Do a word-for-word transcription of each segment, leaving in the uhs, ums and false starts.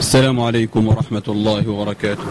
السلام عليكم ورحمة الله وبركاته.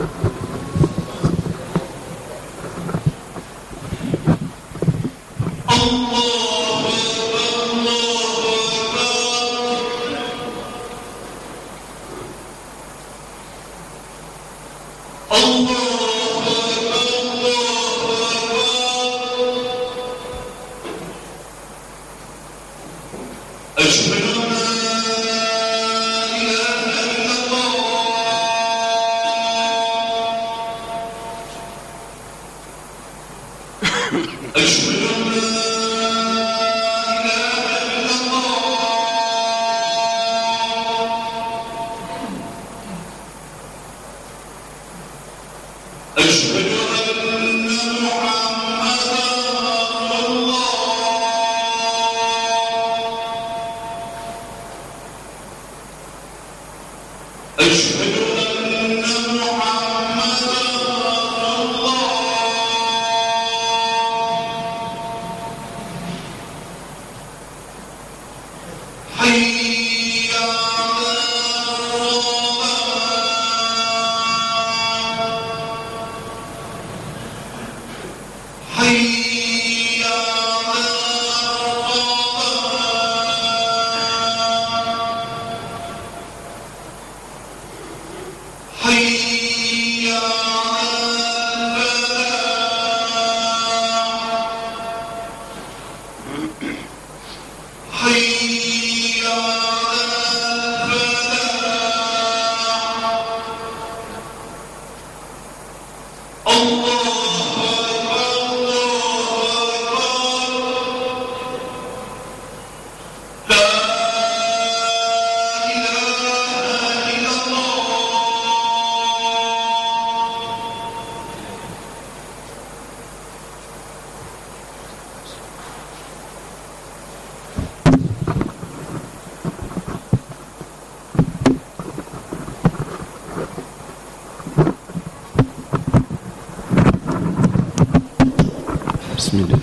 بسم الله.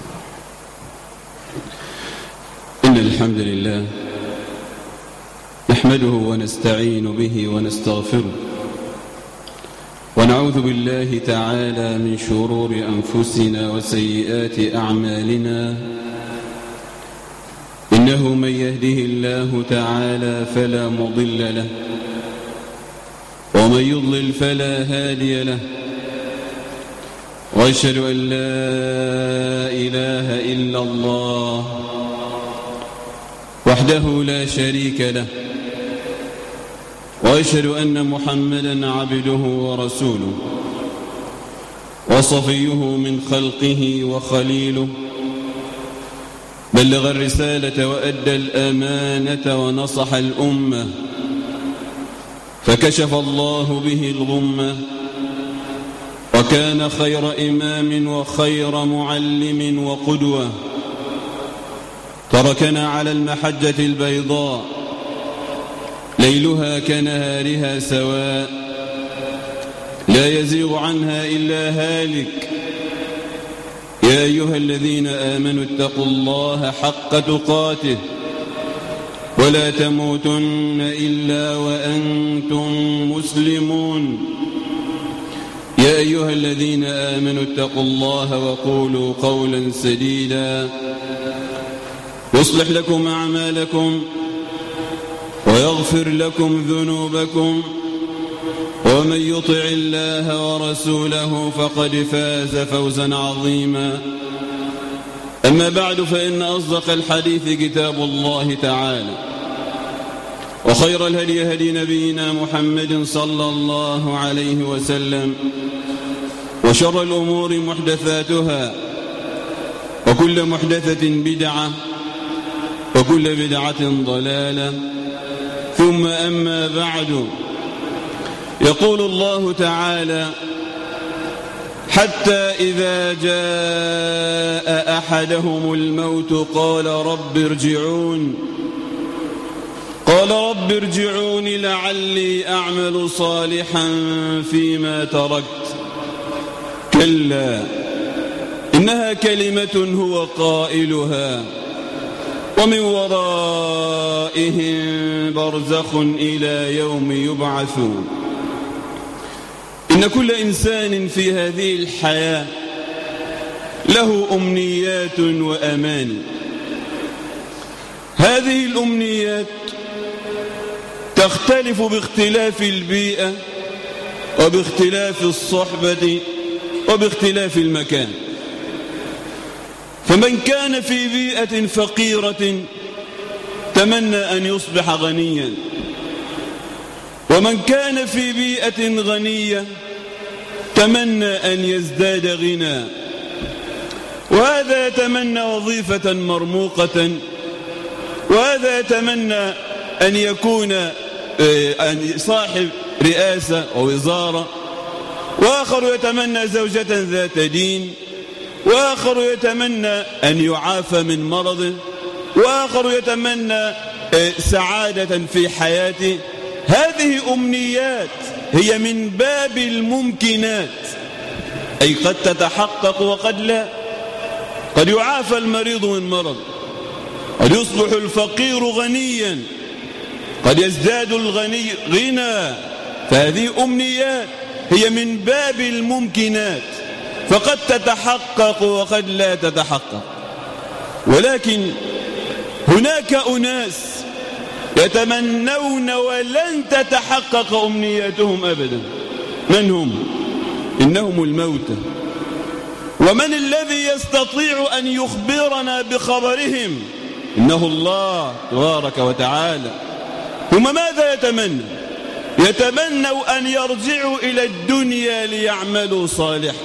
إن الحمد لله نحمده ونستعين به ونستغفره ونعوذ بالله تعالى من شرور أنفسنا وسيئات أعمالنا. إنه من يهده الله تعالى فلا مضل له ومن يضلل فلا هادي له، وأشهد أن لا إله إلا الله وحده لا شريك له، وأشهد أن محمدًا عبده ورسوله وصفيه من خلقه وخليله، بلغ الرسالة وأدى الأمانة ونصح الأمة، فكشف الله به الغمة، وكان خير إمام وخير معلم وقدوة. تركنا على المحجة البيضاء ليلها كنهارها سواء، لا يزيغ عنها إلا هالك. يا أيها الذين آمنوا اتقوا الله حق تقاته ولا تموتن إلا وأنتم مسلمون. يا أيها الذين آمنوا اتقوا الله وقولوا قولا سديدا يصلح لكم أعمالكم ويغفر لكم ذنوبكم، ومن يطع الله ورسوله فقد فاز فوزا عظيما. أما بعد، فإن أصدق الحديث كتاب الله تعالى، وخير الهدي هدي نبينا محمد صلى الله عليه وسلم، وشر الأمور محدثاتها، وكل محدثة بدعة، وكل بدعة ضلالة، ثم أما بعد. يقول الله تعالى: حتى إذا جاء أحدهم الموت قال رب ارجعون قال رب ارجعون لعلي أعمل صالحا فيما تركت، كلا إنها كلمة هو قائلها ومن ورائهم برزخ إلى يوم يبعثون. إن كل إنسان في هذه الحياة له أمنيات وأماني. هذه الأمنيات تختلف باختلاف البيئة وباختلاف الصحبة وباختلاف المكان. فمن كان في بيئة فقيرة تمنى أن يصبح غنيا، ومن كان في بيئة غنية تمنى أن يزداد غنى، وهذا يتمنى وظيفة مرموقة، وهذا يتمنى أن يكون صاحب رئاسة ووزارة، وآخر يتمنى زوجة ذات دين، وآخر يتمنى أن يعافى من مرضه، وآخر يتمنى سعادة في حياته. هذه أمنيات هي من باب الممكنات، أي قد تتحقق وقد لا. قد يعافى المريض من مرض، قد يصبح الفقير غنيا، قد يزداد الغني غنى. فهذه أمنيات هي من باب الممكنات، فقد تتحقق وقد لا تتحقق. ولكن هناك أناس يتمنون ولن تتحقق أمنياتهم أبدا. من هم؟ إنهم الموتى. ومن الذي يستطيع أن يخبرنا بخبرهم؟ إنه الله تبارك وتعالى. ثم ماذا يتمنى؟ يتمنوا أن يرجعوا إلى الدنيا ليعملوا صالحا.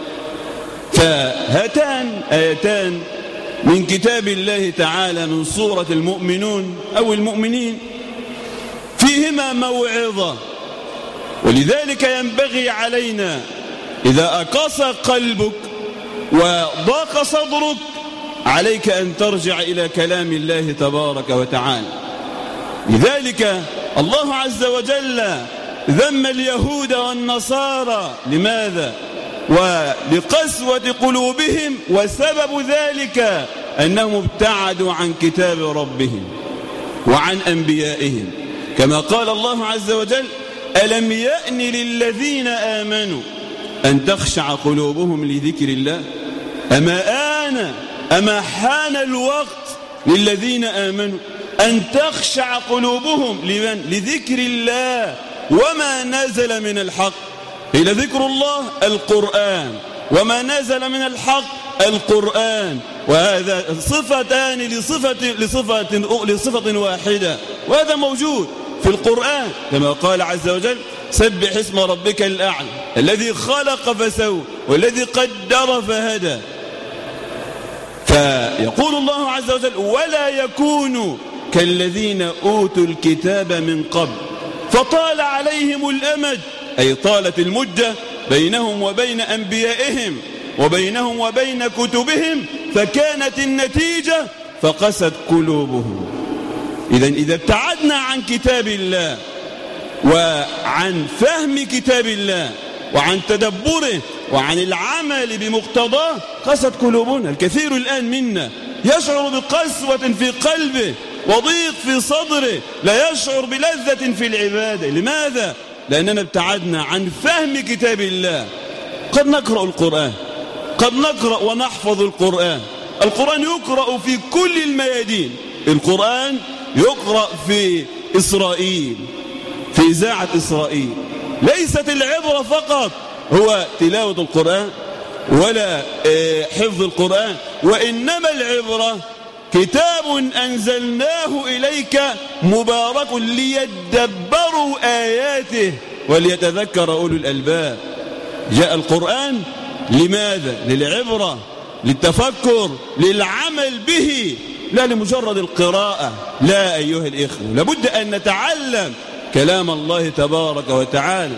فهاتان آيتان من كتاب الله تعالى من سورة المؤمنون أو المؤمنين فيهما موعظة. ولذلك ينبغي علينا إذا أقص قلبك وضاق صدرك عليك أن ترجع إلى كلام الله تبارك وتعالى. لذلك الله عز وجل ذم اليهود والنصارى. لماذا؟ ولقسوة قلوبهم، وسبب ذلك أنهم ابتعدوا عن كتاب ربهم وعن أنبيائهم، كما قال الله عز وجل: ألم يأن للذين آمنوا أن تخشع قلوبهم لذكر الله. أما آن أما حان الوقت للذين آمنوا أن تخشع قلوبهم لمن؟ لذكر الله وما نزل من الحق. إلى ذكر الله القرآن، وما نزل من الحق القرآن، وهذا صفتان لصفة, لصفة, لصفة واحدة، وهذا موجود في القرآن كما قال عز وجل: سبح اسم ربك الأعلى الذي خلق فسوى والذي قدر فهدى. فيقول الله عز وجل: ولا يكونوا كالذين أوتوا الكتاب من قبل فطال عليهم الأمد، أي طالت المدة بينهم وبين أنبيائهم وبينهم وبين كتبهم، فكانت النتيجة فقست قلوبهم. إذن إذا ابتعدنا عن كتاب الله وعن فهم كتاب الله وعن تدبره وعن العمل بمقتضاه قست قلوبنا. الكثير الآن منا يشعر بقسوة في قلبه وضيق في صدره، لا يشعر بلذة في العبادة. لماذا؟ لأننا ابتعدنا عن فهم كتاب الله. قد نقرأ القرآن، قد نقرأ ونحفظ القرآن. القرآن يقرأ في كل الميادين. القرآن يقرأ في إسرائيل، في إذاعة إسرائيل. ليست العبرة فقط هو تلاوة القرآن ولا حفظ القرآن، وإنما العبرة كتاب أنزلناه إليك مبارك ليدبروا آياته وليتذكر أولو الألباب. جاء القرآن لماذا؟ للعبرة، للتفكر، للعمل به، لا لمجرد القراءة. لا أيها الإخوة، لابد أن نتعلم كلام الله تبارك وتعالى.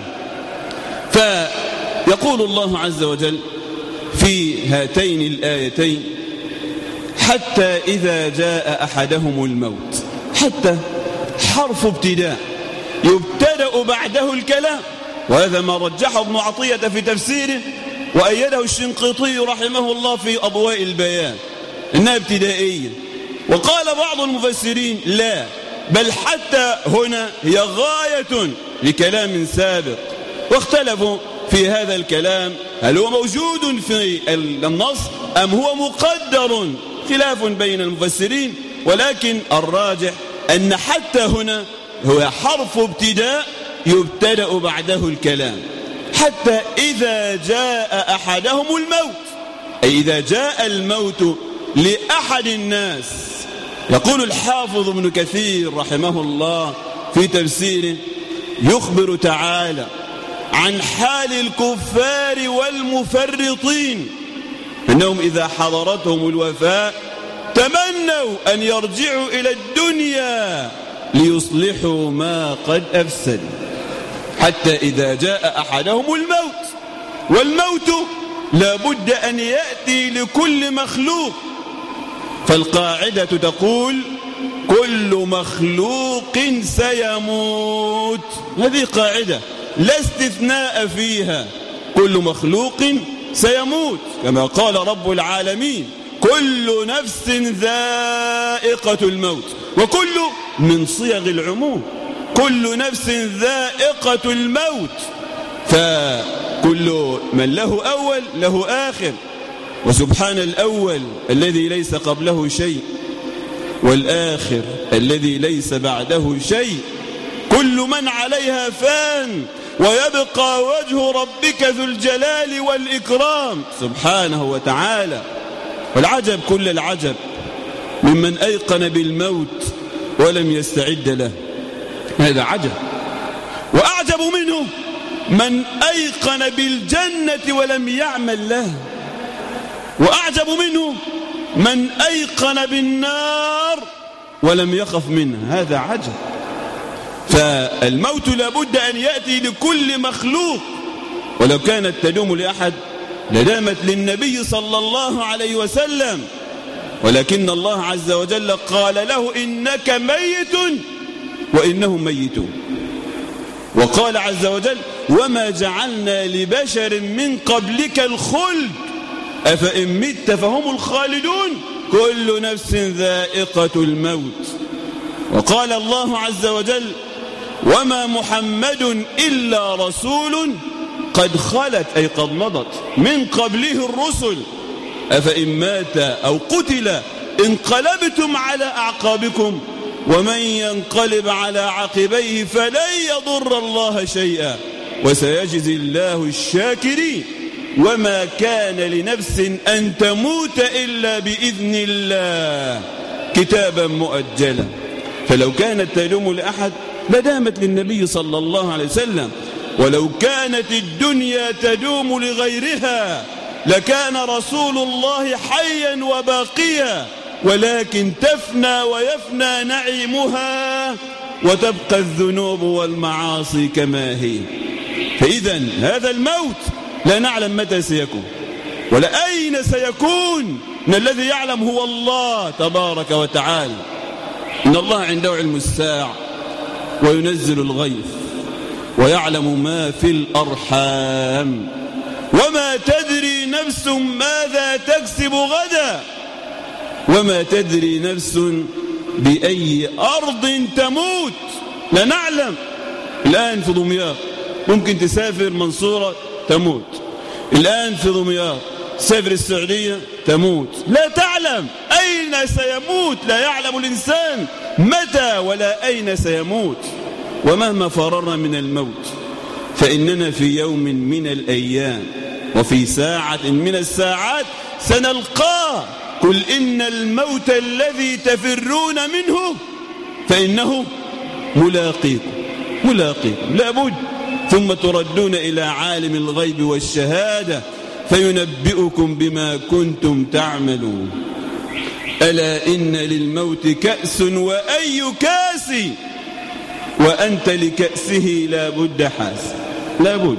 فيقول الله عز وجل في هاتين الآيتين: حتى إذا جاء أحدهم الموت. حتى حرف ابتداء يبتدأ بعده الكلام، وهذا ما رجحه ابن عطية في تفسيره وأيده الشنقيطي رحمه الله في أضواء البيان، إنها ابتدائية. وقال بعض المفسرين لا، بل حتى هنا هي غاية لكلام سابق، واختلفوا في هذا الكلام هل هو موجود في النص أم هو مقدر، خلاف بين المفسرين، ولكن الراجح أن حتى هنا هو حرف ابتداء يبتدأ بعده الكلام، حتى إذا جاء أحدهم الموت، أي إذا جاء الموت لأحد الناس. يقول الحافظ ابن كثير رحمه الله في تفسيره يخبر تعالى عن حال الكفار والمفرطين أنهم إذا حضرتهم الوفاة تمنوا أن يرجعوا إلى الدنيا ليصلحوا ما قد أفسد، حتى إذا جاء أحدهم الموت، والموت لا بد أن يأتي لكل مخلوق، فالقاعدة تقول كل مخلوق سيموت، هذه قاعدة لا استثناء فيها، كل مخلوق سيموت، كما قال رب العالمين كل نفس ذائقة الموت، وكل من صيغ العموم، كل نفس ذائقة الموت، فكل من له أول له آخر، وسبحان الأول الذي ليس قبله شيء، والآخر الذي ليس بعده شيء، كل من عليها فان ويبقى وجه ربك ذو الجلال والإكرام سبحانه وتعالى. والعجب كل العجب ممن أيقن بالموت ولم يستعد له، هذا عجب. وأعجب منه من أيقن بالجنة ولم يعمل له، وأعجب منه من أيقن بالنار ولم يخف منها، هذا عجب. فالموت لابد أن يأتي لكل مخلوق، ولو كانت تدوم لأحد لدامت للنبي صلى الله عليه وسلم، ولكن الله عز وجل قال له إنك ميت وإنهم ميتون، وقال عز وجل وما جعلنا لبشر من قبلك الخلد أفإن مت فهم الخالدون كل نفس ذائقة الموت. وقال الله عز وجل وما محمد إلا رسول قد خلت، أي قد مضت من قبله الرسل أفإن مات أو قتل انقلبتم على أعقابكم ومن ينقلب على عقبيه فلن يضر الله شيئا وسيجزي الله الشاكرين وما كان لنفس أن تموت إلا بإذن الله كتابا مؤجلا. فلو كانت تدوم لأحد لدامت للنبي صلى الله عليه وسلم، ولو كانت الدنيا تدوم لغيرها لكان رسول الله حيا وباقيا، ولكن تفنى ويفنى نعيمها وتبقى الذنوب والمعاصي كما هي. فإذا هذا الموت لا نعلم متى سيكون ولا أين سيكون، إن الذي يعلم هو الله تبارك وتعالى. إن الله عنده علم الساعة وينزل الغيث ويعلم ما في الأرحام وما تدري نفس ماذا تكسب غدا وما تدري نفس بأي أرض تموت. لا نعلم. الآن في دمياط ممكن تسافر منصورة تموت، الآن في دمياط تسافر السعودية تموت، لا تعلم أين سيموت، لا يعلم الإنسان متى ولا أين سيموت. ومهما فررنا من الموت فإننا في يوم من الأيام وفي ساعة من الساعات سنلقاه. قل إن الموت الذي تفرون منه فإنه ملاقيكم ملاقيكم لابد، ثم تردون إلى عالم الغيب والشهادة فينبئكم بما كنتم تعملون. ألا إن للموت كأس وأي كاس وأنت لكأسه لابد حاس، لابد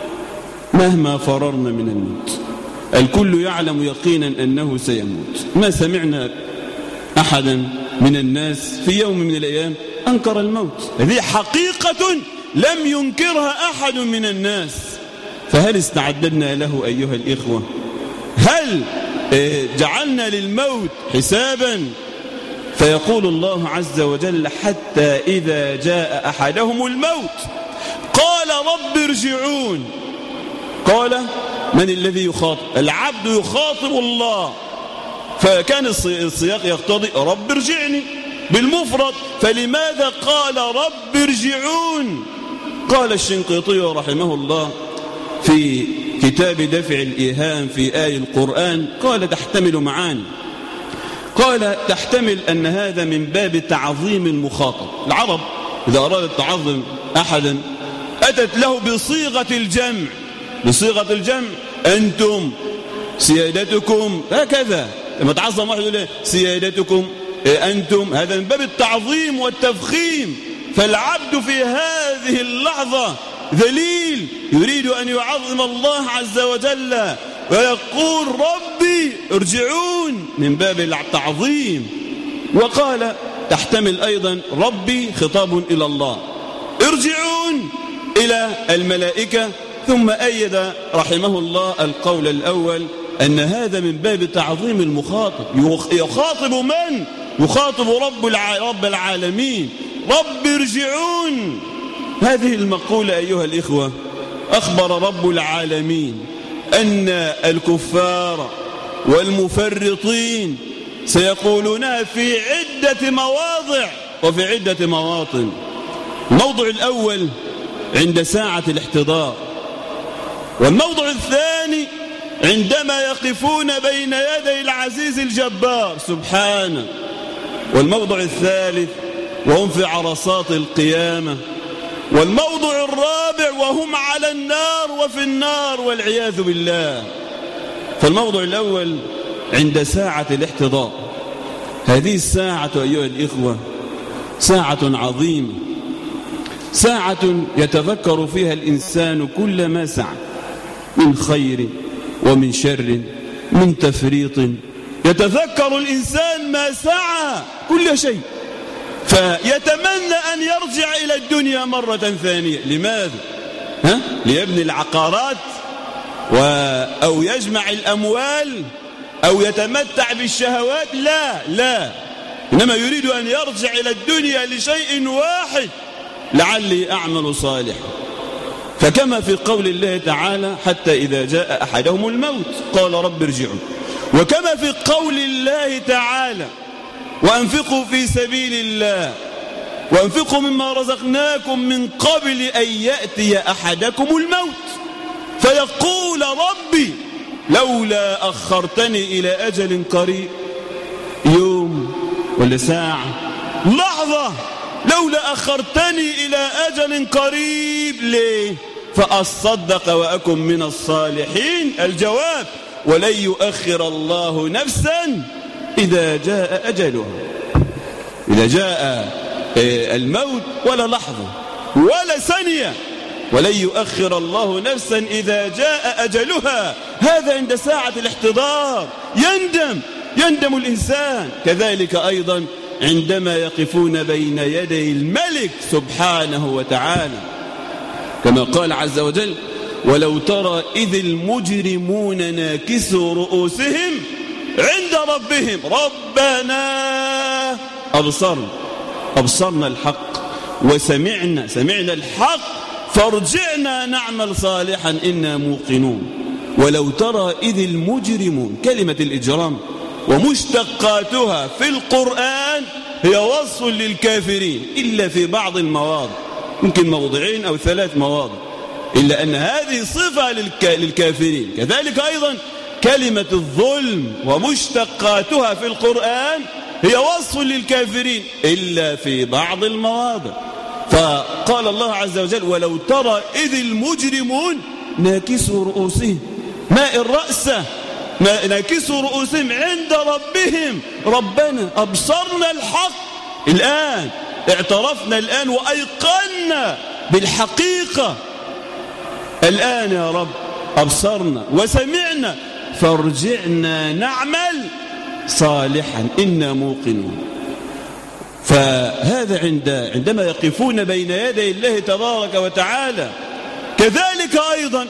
مهما فررنا من الموت. الكل يعلم يقينا أنه سيموت. ما سمعنا أحدا من الناس في يوم من الأيام أنكر الموت، هذه حقيقة لم ينكرها أحد من الناس. فهل استعددنا له أيها الإخوة؟ هل جعلنا للموت حسابا فيقول الله عز وجل حتى إذا جاء أحدهم الموت قال رب ارجعون. قال من الذي يخاطب؟ العبد يخاطب الله، فكان السياق يقتضي رب ارجعني بالمفرد، فلماذا قال رب ارجعون؟ قال الشنقيطي رحمه الله في كتاب دفع الإيهام في آي القرآن، قال تحتمل معاني. قال تحتمل أن هذا من باب تعظيم المخاطب. العرب إذا أرادت تعظم أحدا أتت له بصيغة الجمع، بصيغة الجمع أنتم سيادتكم، هكذا لما تعظم واحد يقول سيادتكم أنتم، هذا من باب التعظيم والتفخيم. فالعبد في هذه اللحظة ذليل يريد أن يعظم الله عز وجل ويقول ربي ارجعون من باب التعظيم. وقال تحتمل أيضا ربي خطاب إلى الله، ارجعون إلى الملائكة. ثم أيد رحمه الله القول الأول أن هذا من باب تعظيم المخاطب. يخاطب من؟ يخاطب رب رب العالمين، رب ارجعون. هذه المقولة أيها الإخوة أخبر رب العالمين أن الكفار والمفرطين سيقولونها في عدة مواضع وفي عدة مواطن. الموضع الأول عند ساعة الاحتضار، والموضع الثاني عندما يقفون بين يدي العزيز الجبار سبحانه، والموضع الثالث وهم في عرصات القيامة، والموضع الرابع وهم على النار وفي النار والعياذ بالله. فالموضع الأول عند ساعة الاحتضار. هذه الساعة أيها الإخوة ساعة عظيمة، ساعة يتذكر فيها الإنسان كل ما سعى من خير ومن شر من تفريط، يتذكر الإنسان ما سعى كل شيء، فيتمنى أن يرجع إلى الدنيا مرة ثانية. لماذا؟ ها؟ ليبني العقارات و... أو يجمع الأموال أو يتمتع بالشهوات؟ لا لا، إنما يريد أن يرجع إلى الدنيا لشيء واحد، لعلي أعمل صالحا. فكما في قول الله تعالى حتى إذا جاء أحدهم الموت قال رب ارجعون، وكما في قول الله تعالى وأنفقوا في سبيل الله وأنفقوا مما رزقناكم من قبل أن يأتي أحدكم الموت فيقول ربي لولا أخرتني إلى أجل قريب، يوم ولا ساعة لحظة، لولا أخرتني إلى أجل قريب ليه؟ فأصدق وأكن من الصالحين. الجواب ولن يؤخر الله نفسا إذا جاء أجلها. إذا جاء الموت ولا لحظة ولا ثانية، ولن يؤخر الله نفسا إذا جاء أجلها. هذا عند ساعة الاحتضار يندم يندم الإنسان. كذلك أيضا عندما يقفون بين يدي الملك سبحانه وتعالى، كما قال عز وجل ولو ترى إذ المجرمون ناكسوا رؤوسهم عند ربهم ربنا أبصرنا أبصرنا الحق وسمعنا سمعنا الحق فارجعنا نعمل صالحا إنا موقنون. ولو ترى إذ المجرمون، كلمة الإجرام ومشتقاتها في القرآن هي وصف للكافرين إلا في بعض المواضع، يمكن موضعين أو ثلاث مواضع، إلا أن هذه صفة للكافرين. كذلك أيضا كلمة الظلم ومشتقاتها في القرآن هي وصف للكافرين إلا في بعض المواضع. فقال الله عز وجل ولو ترى إذ المجرمون ناكسوا رؤوسهم، ماء الرأس ناكسوا رؤوسهم عند ربهم ربنا أبصرنا الحق. الآن اعترفنا الآن وأيقنا بالحقيقة، الآن يا رب أبصرنا وسمعنا فارجعنا نعمل صالحا إنا موقنون. فهذا عند عندما يقفون بين يدي الله تبارك وتعالى. كذلك أيضا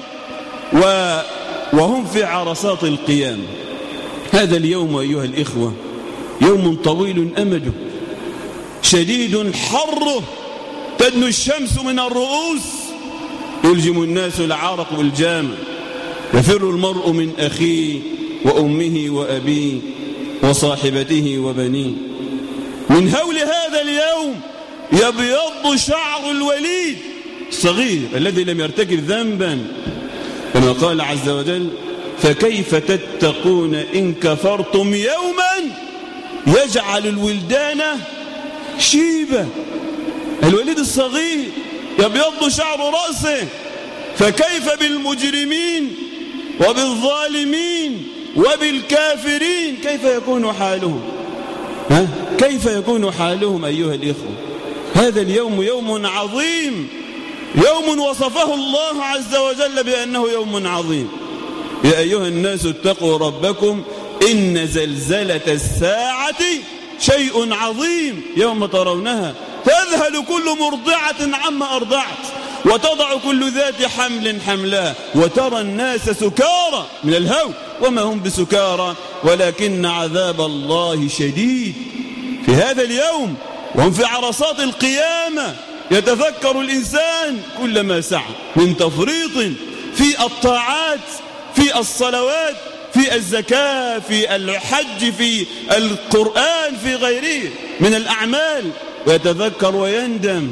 وهم في عرصات القيامة. هذا اليوم أيها الإخوة يوم طويل أمده شديد حره تدنو الشمس من الرؤوس يلجم الناس العرق والجامع يفر المرء من أخيه وأمه وأبيه وصاحبته وبنيه. من هول هذا اليوم يبيض شعر الوليد الصغير الذي لم يرتكب ذنبا، كما قال عز وجل: فكيف تتقون إن كفرتم يوما يجعل الولدان شيبة. الوليد الصغير يبيض شعر رأسه، فكيف بالمجرمين وبالظالمين وبالكافرين كيف يكون حالهم؟ ها؟ كيف يكون حالهم أيها الإخوة؟ هذا اليوم يوم عظيم، يوم وصفه الله عز وجل بأنه يوم عظيم. يا أيها الناس اتقوا ربكم إن زلزلة الساعة شيء عظيم يوم ترونها تذهل كل مرضعة عما أرضعت وتضع كل ذات حمل حملها وترى الناس سكارى من الهول وما هم بسكارى ولكن عذاب الله شديد. في هذا اليوم وهم في عرصات القيامة يتذكر الإنسان كل ما سعى من تفريط في الطاعات، في الصلوات، في الزكاة، في الحج، في القرآن، في غيره من الأعمال، ويتذكر ويندم.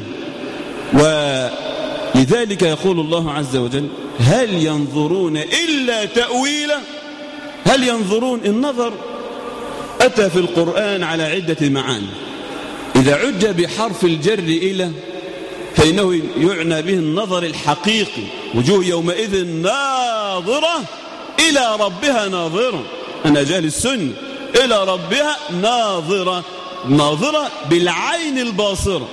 ولذلك يقول الله عز وجل: هل ينظرون إلا تأويله؟ هل ينظرون؟ النظر أتى في القرآن على عدة معاني. إذا عج بحرف الجر إلى فإنه يعنى به النظر الحقيقي، وجوه يومئذ ناظرة إلى ربها ناظرة. أنا جاهل السنة إلى ربها ناظرة، ناظرة بالعين الباصرة.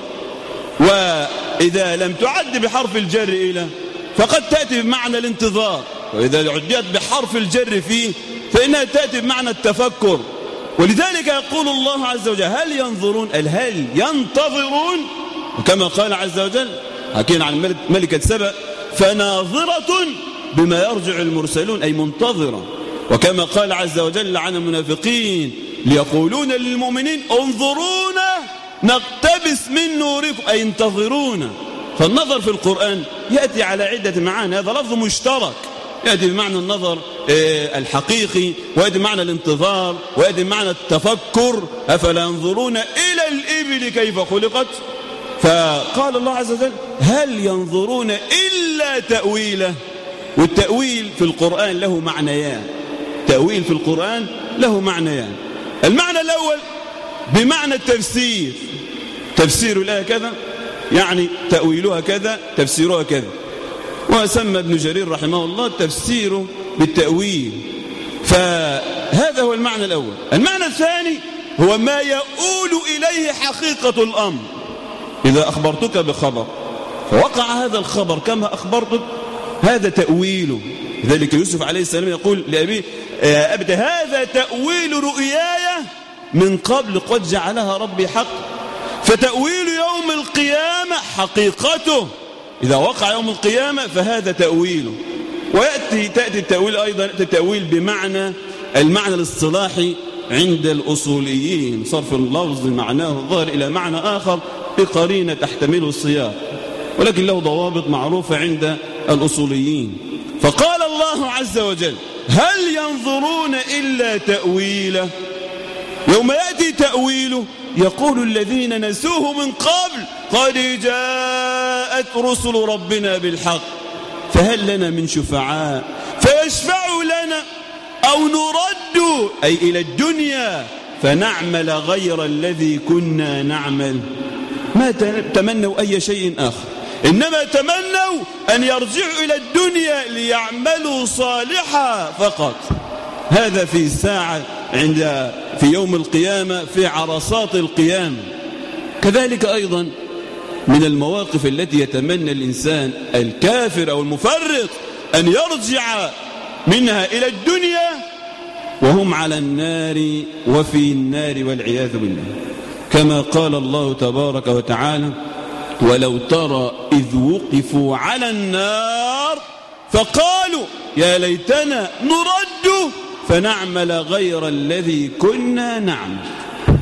وإذا لم تعد بحرف الجر إلى فقد تأتي بمعنى الانتظار، وإذا عدت بحرف الجر فيه فإنها تأتي بمعنى التفكر. ولذلك يقول الله عز وجل: هل ينظرون؟ هل ينتظرون؟ وكما قال عز وجل حكينا عن ملكة سبأ: فناظرة بما يرجع المرسلون، أي منتظرة. وكما قال عز وجل عن المنافقين: ليقولون للمؤمنين انظرونا نقتبس من نوركم، أي انتظرونا. فالنظر في القرآن يأتي على عدة معاني، هذا لفظ مشترك يأتي بمعنى النظر الحقيقي، ويأتي بمعنى الانتظار، ويأتي بمعنى التفكر. أفلا ينظرون إلى الإبل كيف خلقت؟ فقال الله عز وجل: هل ينظرون إلا تأويله. والتأويل في القرآن له معنيان، تأويل في القرآن له معنيان. المعنى الأول بمعنى التفسير، تفسير الآية كذا يعني تأويلها كذا، تفسيرها كذا. وسمى ابن جرير رحمه الله التفسير بالتأويل. فهذا هو المعنى الأول. المعنى الثاني هو ما يؤول إليه حقيقة الأمر. إذا أخبرتك بخبر فوقع هذا الخبر كما أخبرتك، هذا تأويله. لذلك يوسف عليه السلام يقول لأبيه: يا أبت هذا تأويل رؤياي من قبل قد جعلها ربي حق. فتأويل يوم القيامة حقيقته، إذا وقع يوم القيامة فهذا تأويله. ويأتي تأتي التأويل أيضا التأويل بمعنى المعنى الاصطلاحي عند الأصوليين، صرف اللفظ معناه الظاهر إلى معنى آخر بقرينة تحتمله السياق، ولكن له ضوابط معروفة عند الأصوليين. فقال الله عز وجل: هل ينظرون إلا تأويله. يوم يأتي تأويله يقول الذين نسوه من قبل: قد جاءت رسل ربنا بالحق فهل لنا من شفعاء فيشفعوا لنا أو نرد، أي إلى الدنيا، فنعمل غير الذي كنا نعمل. ما تمنوا أي شيء آخر، إنما تمنوا أن يرجعوا إلى الدنيا ليعملوا صالحا فقط. هذا في ساعة عند في يوم القيامة في عرصات القيامة. كذلك أيضا من المواقف التي يتمنى الإنسان الكافر أو المفرط أن يرجع منها إلى الدنيا وهم على النار وفي النار والعياذ بالله، كما قال الله تبارك وتعالى: ولو ترى إذ وقفوا على النار فقالوا يا ليتنا نرد فنعمل غير الذي كنا نعمل.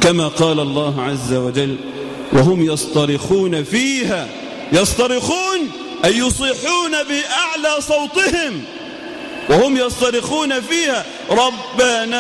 كما قال الله عز وجل وهم يصطرخون فيها، يصطرخون أي يصيحون بأعلى صوتهم وهم يصطرخون فيها ربنا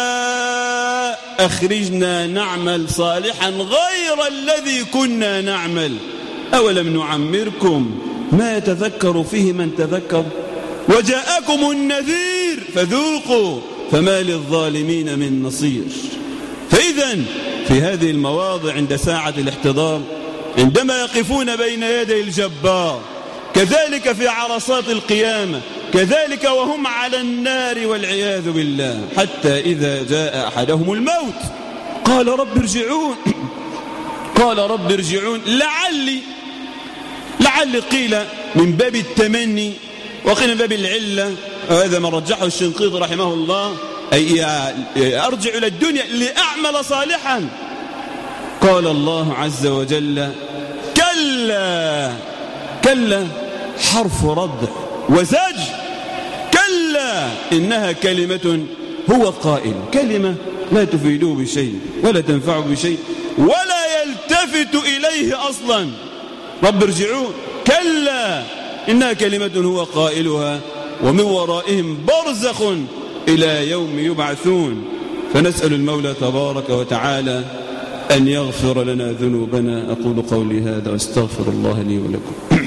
أخرجنا نعمل صالحا غير الذي كنا نعمل أولم نعمركم ما يتذكر فيه من تذكر وجاءكم النذير فذوقوا فما للظالمين من نصير. فإذا في هذه المواضع عند ساعة الاحتضار عندما يقفون بين يدي الجبار، كذلك في عرصات القيامة، كذلك وهم على النار والعياذ بالله، حتى إذا جاء أحدهم الموت قال رب ارجعون قال رب ارجعون لعلي لعل قيل من باب التمني وقيل من باب العلة، وهذا ما رجحه الشنقيطي رحمه الله، أي أرجع إلى الدنيا لأعمل صالحا. قال الله عز وجل كلا كلا حرف ردع وزج، كلا إنها كلمة هو قائل، كلمة لا تفيده بشيء ولا تنفعه بشيء ولا يلتفت إليه أصلا. رب ارجعون كلا إنها كلمة هو قائلها ومن ورائهم برزخ إلى يوم يبعثون. فنسأل المولى تبارك وتعالى أن يغفر لنا ذنوبنا. أقول قولي هذا واستغفر الله لي ولكم.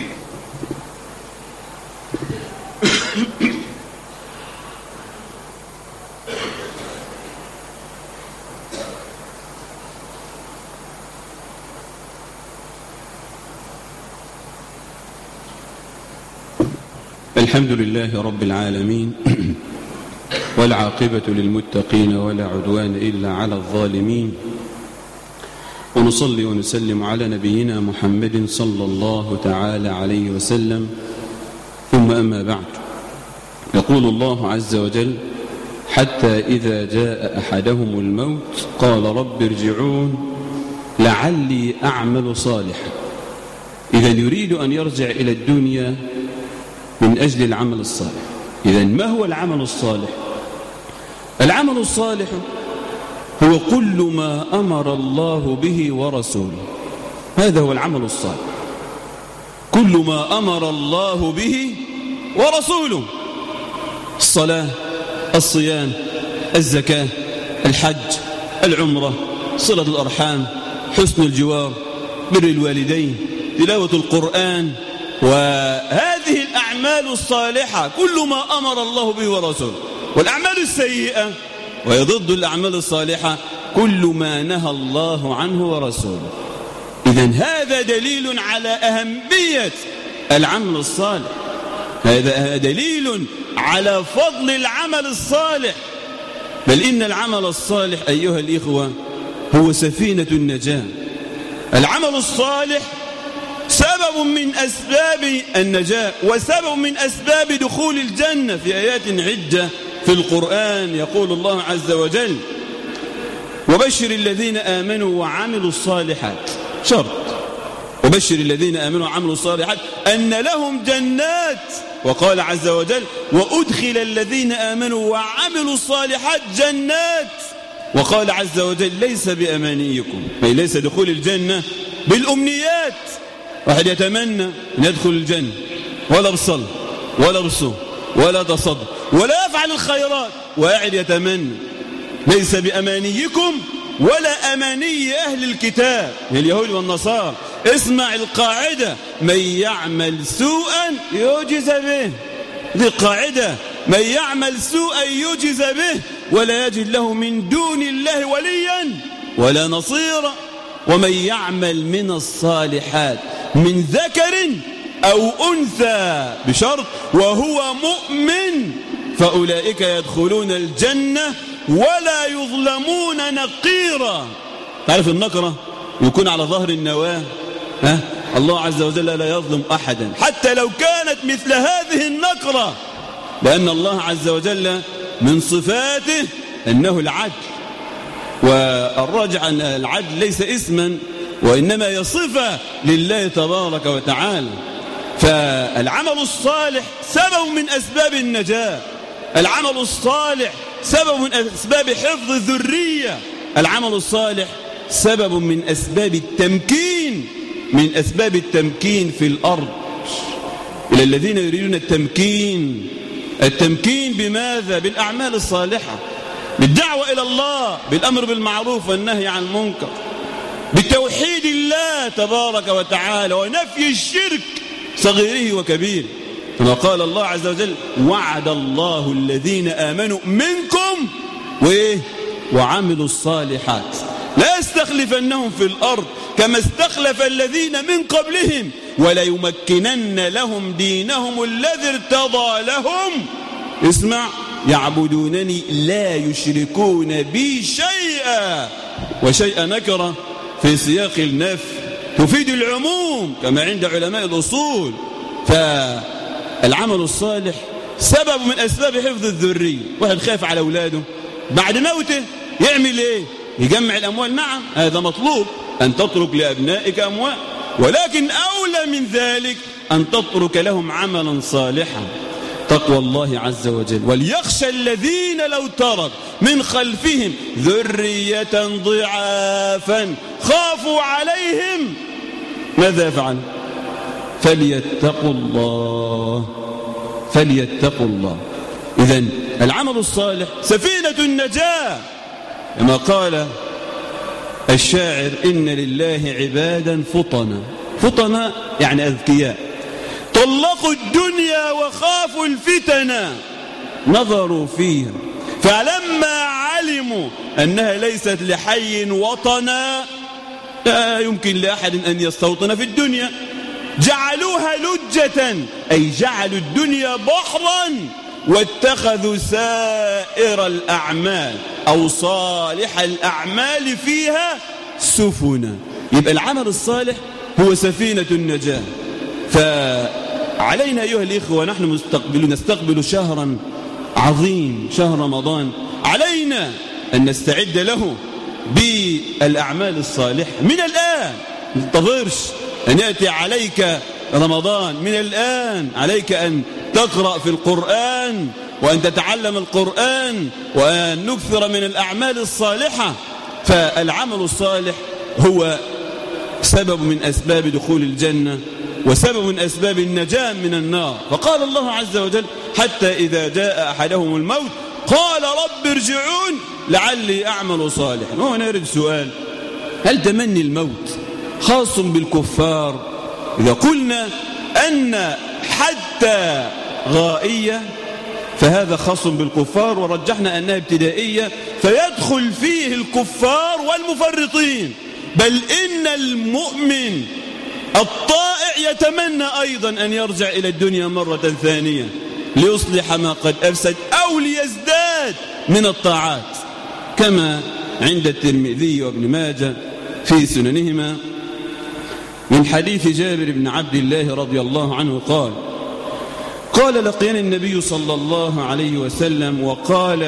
الحمد لله رب العالمين والعاقبة للمتقين ولا عدوان إلا على الظالمين، ونصلي ونسلم على نبينا محمد صلى الله تعالى عليه وسلم. ثم أما بعد، يقول الله عز وجل حتى إذا جاء أحدهم الموت قال رب ارجعون لعلي أعمل صالحا. إذا يريد أن يرجع إلى الدنيا من أجل العمل الصالح. إذا ما هو العمل الصالح؟ العمل الصالح هو كل ما أمر الله به ورسوله، هذا هو العمل الصالح، كل ما أمر الله به ورسوله، الصلاة، الصيام، الزكاة، الحج، العمرة، صلة الأرحام، حسن الجوار، بر الوالدين، تلاوة القرآن، وهذه الأعمال الصالحة كل ما أمر الله به ورسوله. والأعمال السيئة وهي ضد الأعمال الصالحة كل ما نهى الله عنه ورسوله. إذن هذا دليل على أهمية العمل الصالح، هذا دليل على فضل العمل الصالح. بل إن العمل الصالح أيها الإخوة هو سفينة النجاة. العمل الصالح سبب من أسباب النجاة وسبب من أسباب دخول الجنة. في آيات عدة في القرآن يقول الله عز وجل وبشر الذين آمنوا وعملوا الصالحات، شرط، وبشر الذين آمنوا وعملوا الصالحات أن لهم جنات. وقال عز وجل وأدخل الذين آمنوا وعملوا الصالحات جنات. وقال عز وجل ليس بأمانيكم، أي ليس دخول الجنة بالأمنيات. واحد يتمنى أن يدخل الجنة ولا بصل ولا بصوم ولا تصدق ولا يفعل الخيرات وقاعد يتمنى. ليس بأمانيكم ولا أماني أهل الكتاب اليهود والنصارى. اسمع القاعدة من يعمل سوءا يجز به، دي القاعدة، من يعمل سوءا يجز به ولا يجد له من دون الله وليا ولا نصيرا. ومن يعمل من الصالحات من ذكر أو أنثى بشرط وهو مؤمن فأولئك يدخلون الجنة ولا يظلمون نقيرا. تعرف النقرة يكون على ظهر النواة، ها؟ الله عز وجل لا يظلم أحدا حتى لو كانت مثل هذه النقرة، لأن الله عز وجل من صفاته أنه العدل. والرجع أن العدل ليس اسما وإنما هي صفة لله تبارك وتعالى. فالعمل الصالح سبب من أسباب النجاة، العمل الصالح سبب من أسباب حفظ الذرية، العمل الصالح سبب من أسباب التمكين من أسباب التمكين في الأرض. إلى الذين يريدون التمكين التمكين بماذا؟ بالأعمال الصالحة، بالدعوة إلى الله، بالأمر بالمعروف والنهي عن المنكر، بتوحيد الله تبارك وتعالى ونفي الشرك صغيره وكبيره. كما قال الله عز وجل: وعد الله الذين آمنوا منكم وإيه؟ وعملوا الصالحات لا يستخلفنهم في الأرض كما استخلف الذين من قبلهم وليمكنن لهم دينهم الذي ارتضى لهم. اسمع: يعبدونني لا يشركون بي شيئا. وشيئا نكرة في سياق النفي تفيد العموم كما عند علماء الأصول. فالعمل الصالح سبب من أسباب حفظ الذرية. واحد خايف على أولاده بعد موته يعمل إيه؟ يجمع الأموال. نعم، هذا مطلوب، أن تترك لأبنائك أموال، ولكن أولى من ذلك أن تترك لهم عملا صالحا، تقوى الله عز وجل. وليخشى الذين لو ترك من خلفهم ذرية ضعافا خافوا عليهم ماذا يفعل؟ فليتقوا الله فليتقوا الله. إذن العمل الصالح سفينة النجاة، كما قال الشاعر: إن لله عبادا فطنا. فطنا يعني أذكياء، طلقوا الدنيا وخافوا الفتن، نظروا فيها فلما علموا أنها ليست لحي وطنا لا يمكن لأحد أن يستوطن في الدنيا جعلوها لجة، أي جعلوا الدنيا بحرا واتخذوا سائر الأعمال أو صالح الأعمال فيها سفنا. يبقى العمل الصالح هو سفينة النجاة. فعلينا أيها الإخوة، نحن مستقبل نستقبل شهرا عظيم، شهر رمضان، علينا أن نستعد له بالأعمال الصالحة من الآن. ما تنتظرش أن يأتي عليك رمضان، من الآن عليك أن تقرأ في القرآن وأن تتعلم القرآن وأن نكثر من الأعمال الصالحة. فالعمل الصالح هو سبب من أسباب دخول الجنة وسبب من أسباب النجاة من النار. فقال الله عز وجل: حتى إذا جاء أحدهم الموت قال رب ارجعون لعلي أعمل صالحا. وهنا يرد سؤال: هل تمني الموت خاص بالكفار؟ إذا قلنا أن حتى غائية فهذا خاص بالكفار، ورجحنا أنها ابتدائية فيدخل فيه الكفار والمفرطين. بل إن المؤمن الطائع يتمنى أيضا أن يرجع إلى الدنيا مرة ثانية ليصلح ما قد أفسد أو ليزداد من الطاعات، كما عند الترمذي وابن ماجه في سننهما من حديث جابر بن عبد الله رضي الله عنه قال: قال لقيني النبي صلى الله عليه وسلم وقال: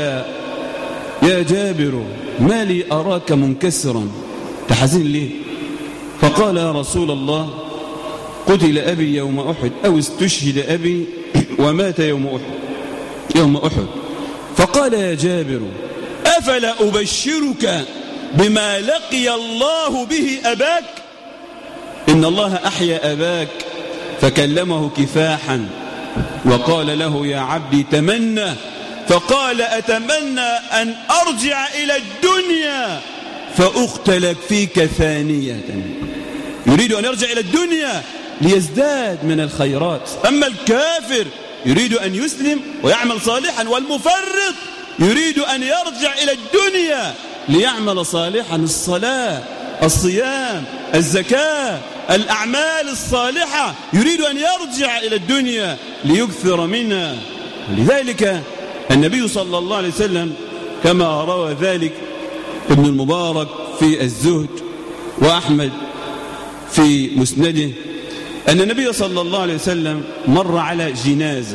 يا جابر ما لي أراك منكسرا، تحزن ليه؟ فقال: يا رسول الله قتل أبي يوم أحد، أو استشهد أبي ومات يوم أحد يوم أحد فقال: يا جابر أفلا أبشرك بما لقي الله به أباك؟ إن الله أحيا أباك فكلمه كفاحا وقال له: يا عبدي تمنى. فقال: أتمنى أن أرجع إلى الدنيا فأختلك فيك ثانية. يريد أن يرجع إلى الدنيا ليزداد من الخيرات. أما الكافر يريد أن يسلم ويعمل صالحا، والمفرط يريد أن يرجع إلى الدنيا ليعمل صالحا، الصلاة، الصيام، الزكاة، الأعمال الصالحة، يريد أن يرجع إلى الدنيا ليكثر منها. لذلك النبي صلى الله عليه وسلم كما روى ذلك ابن المبارك في الزهد وأحمد في مسنده أن النبي صلى الله عليه وسلم مر على جنازة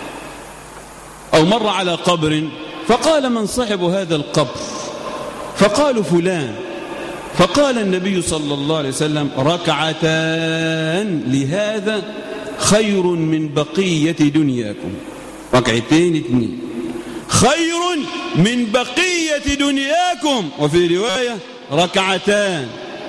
أو مر على قبر، فقال: من صاحب هذا القبر؟ فقالوا: فلان. فقال النبي صلى الله عليه وسلم: ركعتان لهذا خير من بقية دنياكم. ركعتين اثنين خير من بقية دنياكم. وفي رواية: ركعتان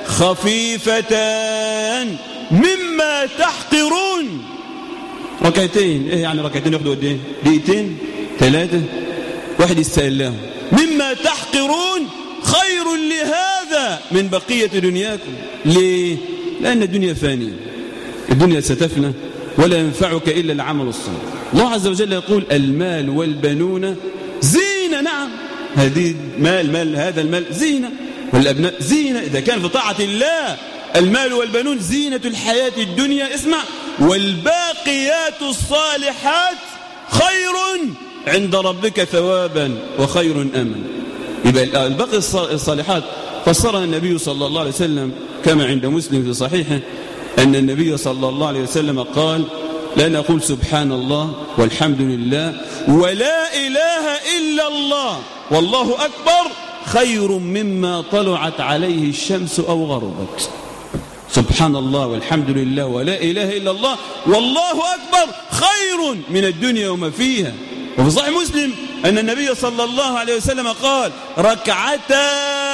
خفيفتان مما تحقرون. ركعتين ايه يعني؟ ركعتين ياخدوا قد ايه؟ دقيقتين ثلاثة؟ واحد يستاهل لهم. مما تحقرون خير لهذا من بقية دنياكم. ليه؟ لأن الدنيا فانية، الدنيا ستفنى ولا ينفعك إلا العمل الصالح. الله عز وجل يقول المال والبنون زينة. نعم، هذه مال مال هذا المال زينة، والأبناء زينة إذا كان في طاعة الله. المال والبنون زينة الحياة الدنيا. اسمع، والباقيات الصالحات خير عند ربك ثوابا وخير أمل. يبقى الباقي الصالحات فسرها النبي صلى الله عليه وسلم كما عند مسلم في صحيحه أن النبي صلى الله عليه وسلم قال: لا نقول سبحان الله والحمد لله ولا إله إلا الله والله أكبر خير مما طلعت عليه الشمس أو غربت. سبحان الله والحمد لله ولا إله إلا الله والله أكبر خير من الدنيا وما فيها. وفي صحيح مسلم أن النبي صلى الله عليه وسلم قال: ركعتا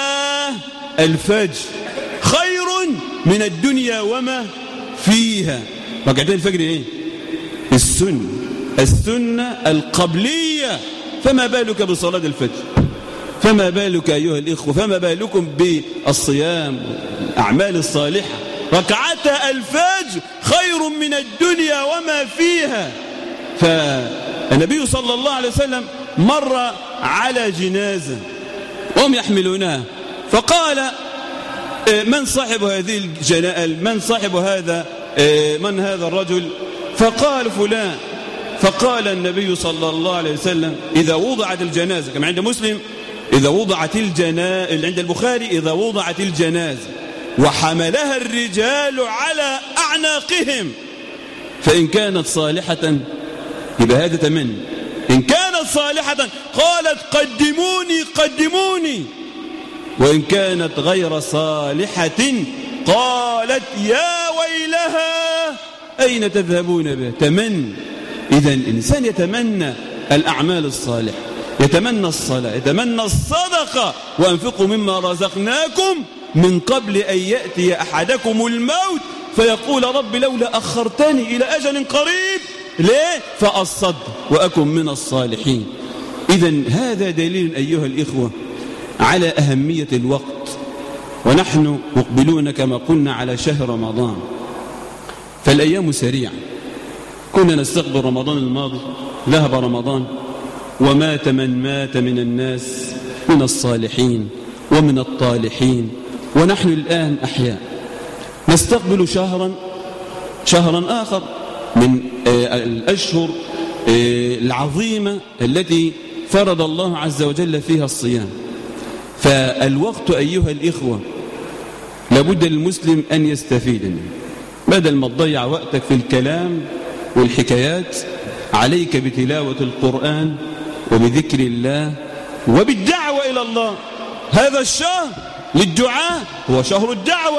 الفجر خير من الدنيا وما فيها. ركعتين الفجر إيه؟ السنة، السنة القبلية. فما بالك بصلاة الفجر؟ فما بالك أيها الإخوة؟ فما بالكم بالصيام والأعمال الصالحة؟ ركعتا الفجر خير من الدنيا وما فيها. فالنبي صلى الله عليه وسلم مر على جنازة وهم يحملونها، فقال: من صاحب هذه الجنازة؟ من صاحب هذا؟ من هذا الرجل؟ فقال: فلان. فقال النبي صلى الله عليه وسلم: إذا وضعت الجنازة، كما عند مسلم إذا وضعت الجنازة، عند البخاري إذا وضعت الجنازة وحملها الرجال على أعناقهم فإن كانت صالحة يبقى هذا تمني، إن كانت صالحة قالت: قدموني قدموني، وإن كانت غير صالحة قالت: يا ويلها أين تذهبون به؟ تمني. إذن الإنسان يتمنى الأعمال الصالحة، يتمنى الصلاة، يتمنى الصدقة. وأنفقوا مما رزقناكم من قبل أن يأتي أحدكم الموت فيقول: رب لولا أخرتني إلى أجل قريب ليه؟ فأصدق وأكن من الصالحين. إذن هذا دليل أيها الإخوة على أهمية الوقت. ونحن مقبلون كما قلنا على شهر رمضان، فالأيام سريعة. كنا نستقبل رمضان الماضي، ذهب رمضان ومات من مات من الناس من الصالحين ومن الطالحين، ونحن الآن أحياء نستقبل شهرا شهرا آخر من الأشهر العظيمة التي فرض الله عز وجل فيها الصيام. فالوقت أيها الإخوة لابد للمسلم أن يستفيد منه، بدل ما تضيع وقتك في الكلام والحكايات، عليك بتلاوة القرآن وبذكر الله وبالدعوة إلى الله. هذا الشهر للدعاء هو شهر الدعوة،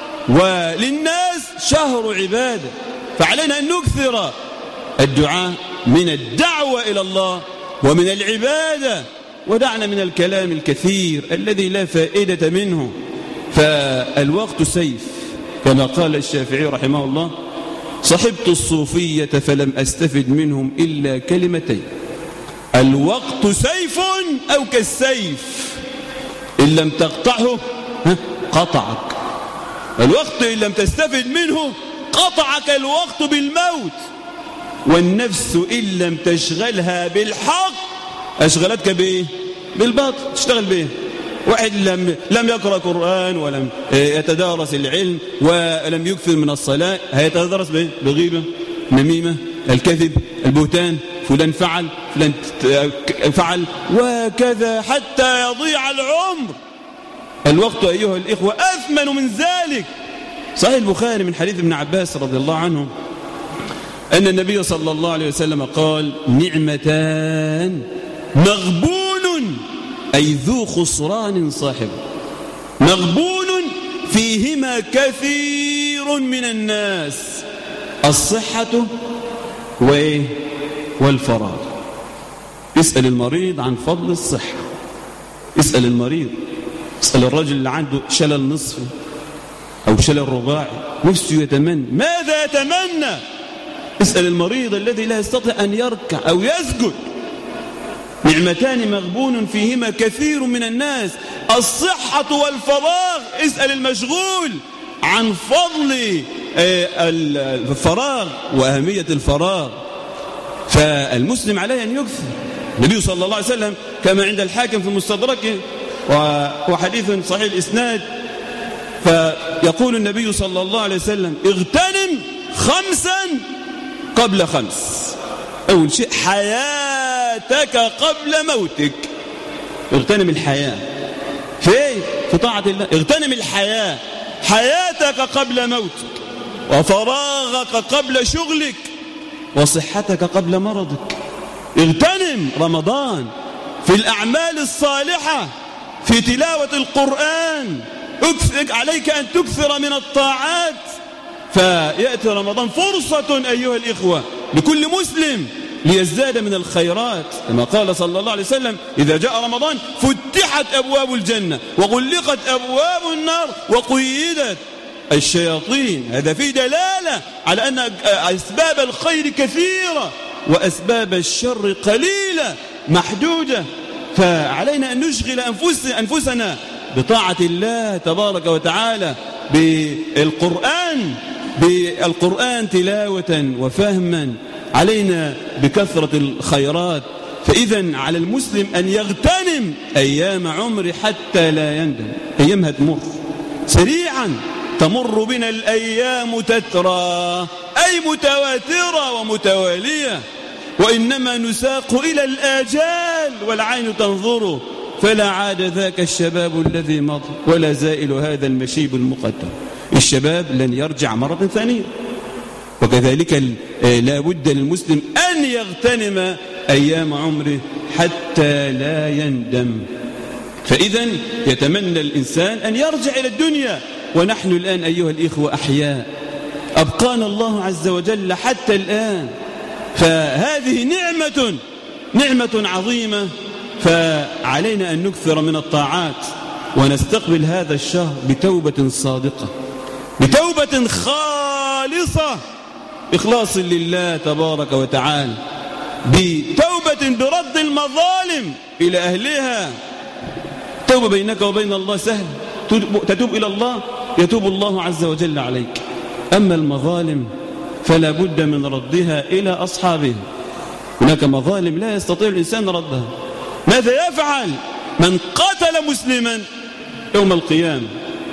وللناس شهر عبادة، فعلينا أن نكثر الدعاء من الدعوة إلى الله ومن العبادة، ودعنا من الكلام الكثير الذي لا فائدة منه. فالوقت سيف كما قال الشافعي رحمه الله: صحبت الصوفية فلم أستفد منهم إلا كلمتين: الوقت سيف أو كالسيف إن لم تقطعه قطعك. الوقت إن لم تستفد منه قطعك الوقت بالموت. والنفس إن لم تشغلها بالحق أشغلتك بإيه؟ بالباطل. تشتغل بإيه؟ واحد لم لم يقرأ قرآن ولم يتدارس العلم ولم يكثر من الصلاة، هيتدارس بإيه؟ بغيبة، نميمة، الكذب، البهتان، فلان فعل فلان فعل وكذا حتى يضيع العمر. الوقت أيها الإخوة أثمن من ذلك. صحيح البخاري من حديث ابن عباس رضي الله عنه أن النبي صلى الله عليه وسلم قال: نعمتان مغبون، أي ذو خسران صاحب، مغبون فيهما كثير من الناس: الصحة والفراغ. اسأل المريض عن فضل الصحة، اسأل المريض اسأل الرجل اللي عنده شلل نصفي أو شلل رباعي نفسه يتمنى، ماذا يتمنى؟ اسأل المريض الذي لا يستطيع أن يركع أو يسجد. نعمتان مغبون فيهما كثير من الناس، الصحة والفراغ. اسأل المشغول عن فضل الفراغ وأهمية الفراغ. فالمسلم عليه أن يكثر. النبي صلى الله عليه وسلم كما عند الحاكم في مستدركه وحديث صحيح الإسناد، فيقول النبي صلى الله عليه وسلم اغتنم خمسا قبل خمس. أول شيء حياتك قبل موتك. اغتنم الحياة في في طاعة الله. اغتنم الحياة، حياتك قبل موتك، وفراغك قبل شغلك، وصحتك قبل مرضك. اغتنم رمضان في الأعمال الصالحة، في تلاوة القرآن. عليك أن تكثر من الطاعات، فيأتي رمضان فرصة أيها الإخوة لكل مسلم ليزداد من الخيرات، كما قال صلى الله عليه وسلم إذا جاء رمضان فتحت أبواب الجنة وغلقت أبواب النار وقيدت الشياطين. هذا فيه دلالة على أن أسباب الخير كثيرة وأسباب الشر قليلة محدودة. فعلينا أن نشغل أنفس أنفسنا بطاعة الله تبارك وتعالى، بالقرآن بالقرآن تلاوة وفهما. علينا بكثرة الخيرات. فإذا على المسلم أن يغتنم أيام عمره حتى لا يندم. أيامها تمر سريعا، تمر بنا الأيام تترى، أي متواترة ومتوالية، وإنما نساق إلى الآجال والعين تنظر، فلا عاد ذاك الشباب الذي مضى ولا زائل هذا المشيب المقدر. الشباب لن يرجع مرة ثانية. وكذلك لا بد للمسلم أن يغتنم أيام عمره حتى لا يندم. فإذا يتمنى الإنسان أن يرجع إلى الدنيا، ونحن الآن أيها الإخوة أحياء، أبقانا الله عز وجل حتى الآن. فهذه نعمة نعمة عظيمة، فعلينا أن نكثر من الطاعات ونستقبل هذا الشهر بتوبة صادقة، بتوبة خالصة، إخلاص لله تبارك وتعالى، بتوبة برد المظالم إلى أهلها. توبة بينك وبين الله سهل، تتوب إلى الله يتوب الله عز وجل عليك. أما المظالم فلا بد من ردها إلى أصحابها. هناك مظالم لا يستطيع الإنسان ردها. ماذا يفعل من قتل مسلما يوم القيامة؟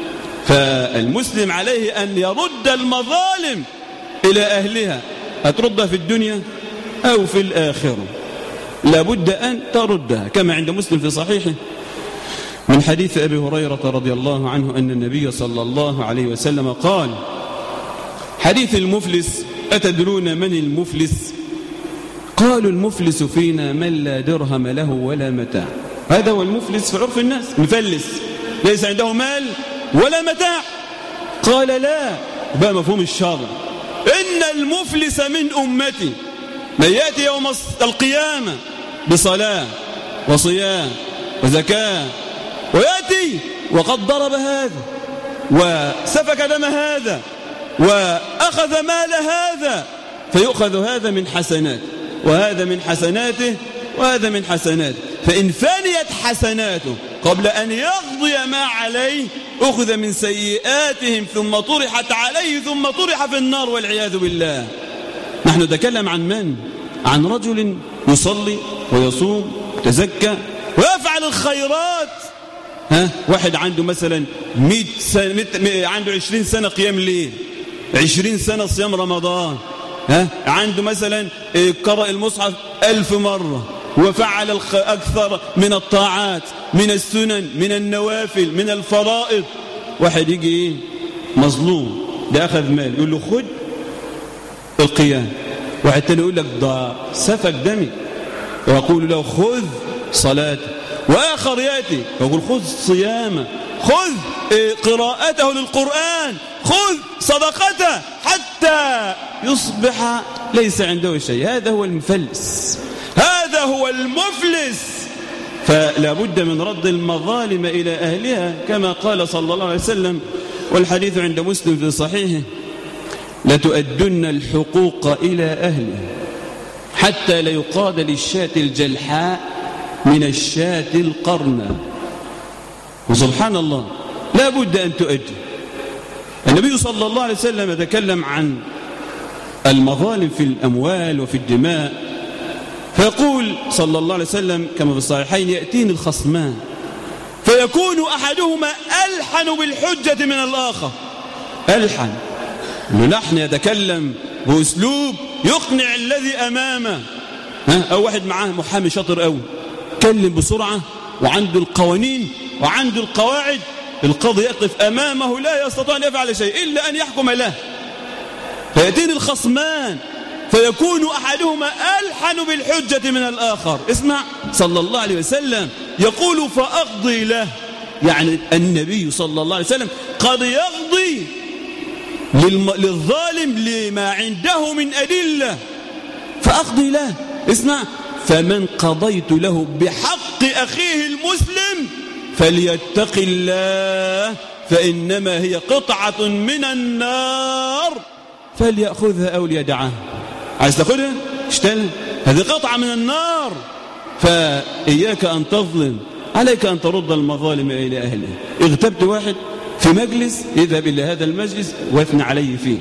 فالمسلم عليه أن يرد المظالم إلى أهلها، أتردها في الدنيا أو في الآخرة، لابد أن تردها. كما عند مسلم في صحيحه من حديث أبي هريرة رضي الله عنه أن النبي صلى الله عليه وسلم قال: حديث المفلس، أتدرون من المفلس؟ قالوا: المفلس فينا من لا درهم له ولا متاع. هذا هو المفلس في عرف الناس، مفلس ليس عنده مال ولا متاع. قال: لا، بقى مفهوم الشرع، إن المفلس من أمتي من يأتي يوم القيامة بصلاة وصيام وزكاة، ويأتي وقد ضرب هذا وسفك دم هذا وأخذ مال هذا، فيؤخذ هذا من حسناته وهذا من حسناته وهذا من حسناته، فإن فانيت حسناته قبل أن يقضي ما عليه أخذ من سيئاتهم ثم طرحت عليه ثم طرح في النار والعياذ بالله. نحن نتكلم عن من؟ عن رجل يصلي ويصوم ويتزكى ويفعل الخيرات. ها؟ واحد عنده مثلا مئة سنة، عنده عشرين سنة قيام ليل، عشرين سنة صيام رمضان، ها؟ عنده مثلا قرأ المصحف ألف مرة وفعل أكثر من الطاعات، من السنن، من النوافل، من الفرائض. واحد يجي إيه؟ مظلوم، ده أخذ مال، يقول له خد القيام. واحد تاني يقول لك ده سفك دمي، ويقول له خذ صلاته. وآخر يأتي ويقول خذ صيامه، خذ قراءته للقرآن، خذ صدقته، حتى يصبح ليس عنده شيء. هذا هو المفلس، هذا هو المفلس. فلا بد من رد المظالم إلى أهلها كما قال صلى الله عليه وسلم، والحديث عند مسلم في صحيحه: لتؤدن الحقوق إلى أهلها حتى ليقاد للشاة الجلحاء من الشاة القرنى. وسبحان الله لا بد أن تؤدي. النبي صلى الله عليه وسلم يتكلم عن المظالم في الأموال وفي الدماء، فيقول صلى الله عليه وسلم كما في الصحيحين: يأتيني الخصمان فيكون أحدهما ألحن بالحجة من الآخر. ألحن نحن يتكلم بأسلوب يقنع الذي أمامه، ها؟ أو واحد معاه محامي شاطر قوي، يتكلم بسرعة وعنده القوانين وعنده القواعد، القاضي يقف أمامه لا يستطيع أن يفعل شيء إلا أن يحكم له. فيأتيني الخصمان فيكون أحدهما ألحن بالحجة من الآخر. اسمع صلى الله عليه وسلم يقول: فأقضي له، يعني النبي صلى الله عليه وسلم قد يقضي للظالم لما عنده من أدلة، فأقضي له. اسمع: فمن قضيت له بحق أخيه المسلم فليتق الله فإنما هي قطعة من النار فليأخذها أو ليدعها. عايز تأخذها؟ اشتغل، هذه قطعة من النار، فإياك أن تظلم، عليك أن ترد المظالم إلى أهلها. اغتبت واحد في مجلس، اذهب إلى هذا المجلس واثنى عليه فيه.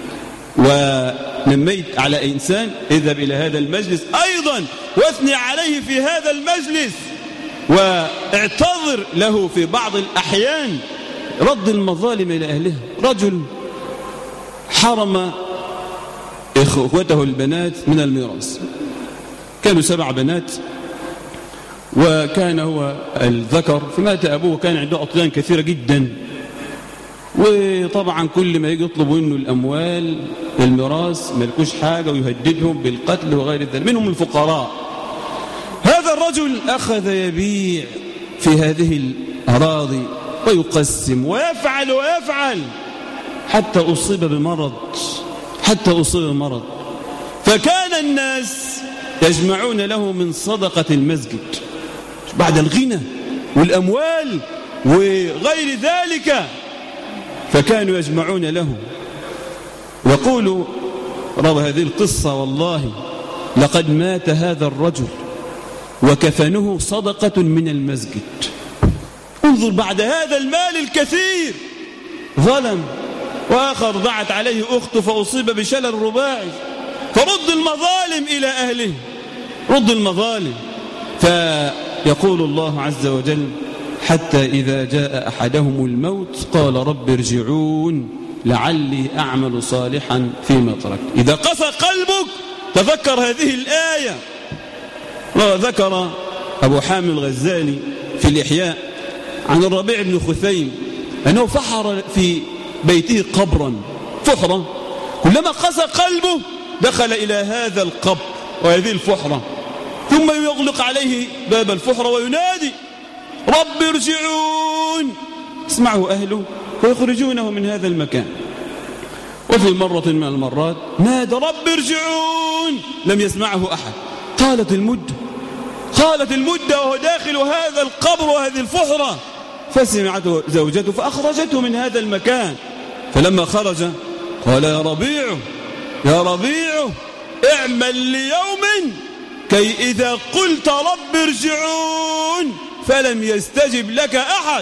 ونميت على إنسان، اذهب إلى هذا المجلس أيضا واثني عليه في هذا المجلس، واعتذر له في بعض الأحيان. رد المظالم إلى أهلها. رجل حرم إخوته البنات من الميراث، كانوا سبع بنات وكان هو الذكر، فمات أبوه كان عنده أطيان كثيرة جدا، وطبعا كل ما يجي يطلبوا منه الأموال الميراث ما لكوش حاجة ويهددهم بالقتل وغير ذلك، منهم الفقراء. هذا الرجل أخذ يبيع في هذه الأراضي ويقسم ويفعل ويفعل حتى أصيب بمرض، حتى أصيب بمرض، فكان الناس يجمعون له من صدقة المسجد بعد الغنى والأموال وغير ذلك، فكانوا يجمعون له. يقول روى هذه القصة: والله لقد مات هذا الرجل وكفنه صدقة من المسجد. انظر بعد هذا المال الكثير ظلم. وآخر ضاعت عليه أخته فأصيب بشلل رباعي، فرد المظالم إلى أهله، رد المظالم. فيقول الله عز وجل: حتى إذا جاء أحدهم الموت قال رب ارجعون لعلي أعمل صالحا فيما تركت. إذا قسى قلبك تذكر هذه الآية. وذكر أبو حامد الغزالي في الإحياء عن الربيع بن خثيم أنه فحر في بيته قبرا، فحرة، كلما قسى قلبه دخل إلى هذا القبر وهذه الفحرة، ثم يغلق عليه باب الفحرة وينادي: رب ارجعون. اسمعوا أهله ويخرجونه من هذا المكان. وفي مرة من المرات نادى: رب ارجعون، لم يسمعه أحد. قالت المدة قالت المدة وهو داخل هذا القبر وهذه الفحرة، فسمعته زوجته فأخرجته من هذا المكان. فلما خرج قال: يا ربيع يا ربيع اعمل ليوم كي إذا قلت رب ارجعون فلم يستجب لك أحد.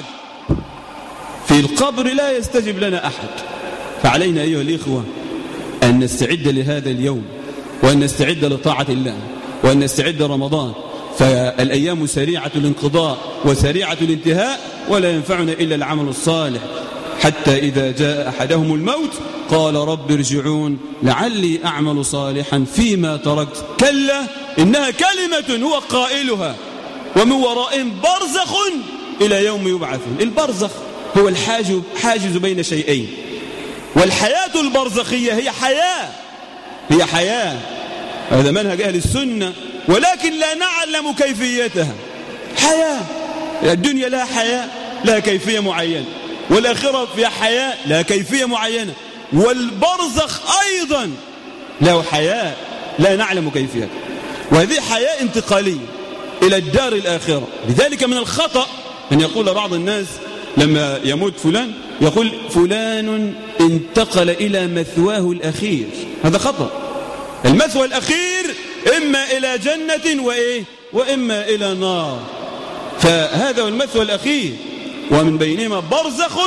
في القبر لا يستجب لنا أحد. فعلينا أيها الإخوة أن نستعد لهذا اليوم، وأن نستعد لطاعة الله، وأن نستعد رمضان، فالأيام سريعة الانقضاء وسريعة الانتهاء، ولا ينفعنا إلا العمل الصالح. حتى إذا جاء أحدهم الموت قال رب ارجعون لعلي أعمل صالحا فيما تركت. كلا إنها كلمة هو قائلها ومن ورائهم برزخ إلى يوم يبعثون. البرزخ هو الحاجز حاجز بين شيئين، والحياة البرزخية هي حياة هي حياة هذا منهج أهل السنة، ولكن لا نعلم كيفيتها. حياة، الدنيا لها حياة، لها كيفية معينة، والآخرة فيها حياة لها كيفية معينة، والبرزخ أيضا له حياة لا نعلم كيفيتها. وهذه حياة انتقالية، إلى الدار الآخرة. لذلك من الخطأ أن يقول بعض الناس لما يموت فلان يقول فلان انتقل إلى مثواه الأخير. هذا خطأ. المثوى الأخير إما إلى جنة وإيه وإما إلى نار، فهذا هو المثوى الأخير، ومن بينهما برزخ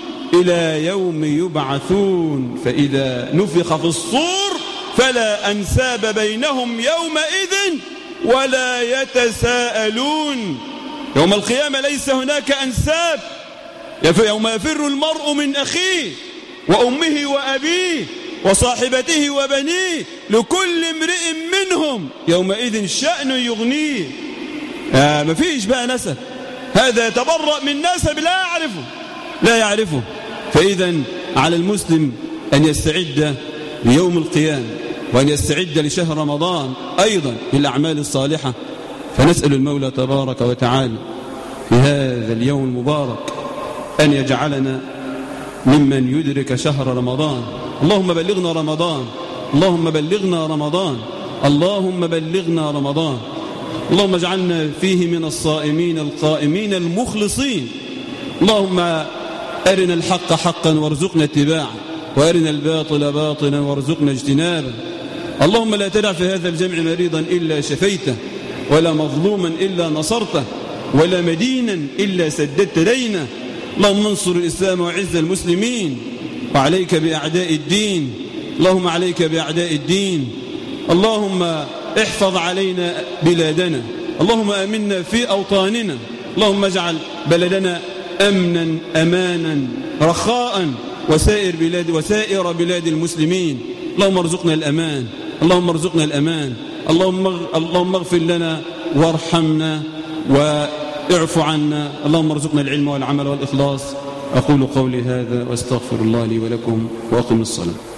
إلى يوم يبعثون، فإذا نفخ في الصور فلا أنساب بينهم يومئذ ولا يتساءلون. يوم القيامة ليس هناك أنساب، يوم يفر المرء من أخيه وأمه وأبيه وصاحبته وبنيه لكل امرئ منهم يومئذ شأن يغنيه. آه ما فيش بقى نسب، هذا يتبرأ من نسب لا يعرفه لا يعرفه. فإذا على المسلم أن يستعد ليوم القيامة وأن يستعد لشهر رمضان أيضا للأعمال الصالحة. فنسأل المولى تبارك وتعالى في هذا اليوم المبارك أن يجعلنا ممن يدرك شهر رمضان. اللهم بلغنا رمضان، اللهم بلغنا رمضان، اللهم بلغنا رمضان. اللهم اجعلنا فيه من الصائمين القائمين المخلصين. اللهم أرنا الحق حقا وارزقنا اتباعه، وأرنا الباطل باطلا وارزقنا اجتنابه. اللهم لا تدع في هذا الجمع مريضا إلا شفيته، ولا مظلوما إلا نصرته، ولا مدينا إلا سددت دينه. اللهم انصر الإسلام وعز المسلمين، وعليك بأعداء الدين. اللهم عليك بأعداء الدين. اللهم احفظ علينا بلادنا، اللهم آمنا في أوطاننا. اللهم اجعل بلدنا أمنا أمانا رخاء وسائر بلاد وسائر بلاد المسلمين. اللهم ارزقنا الأمان، اللهم ارزقنا الأمان. اللهم اللهم اغفر لنا وارحمنا واعف عنا. اللهم ارزقنا العلم والعمل والإخلاص. أقول قولي هذا واستغفر الله لي ولكم وأقم الصلاة.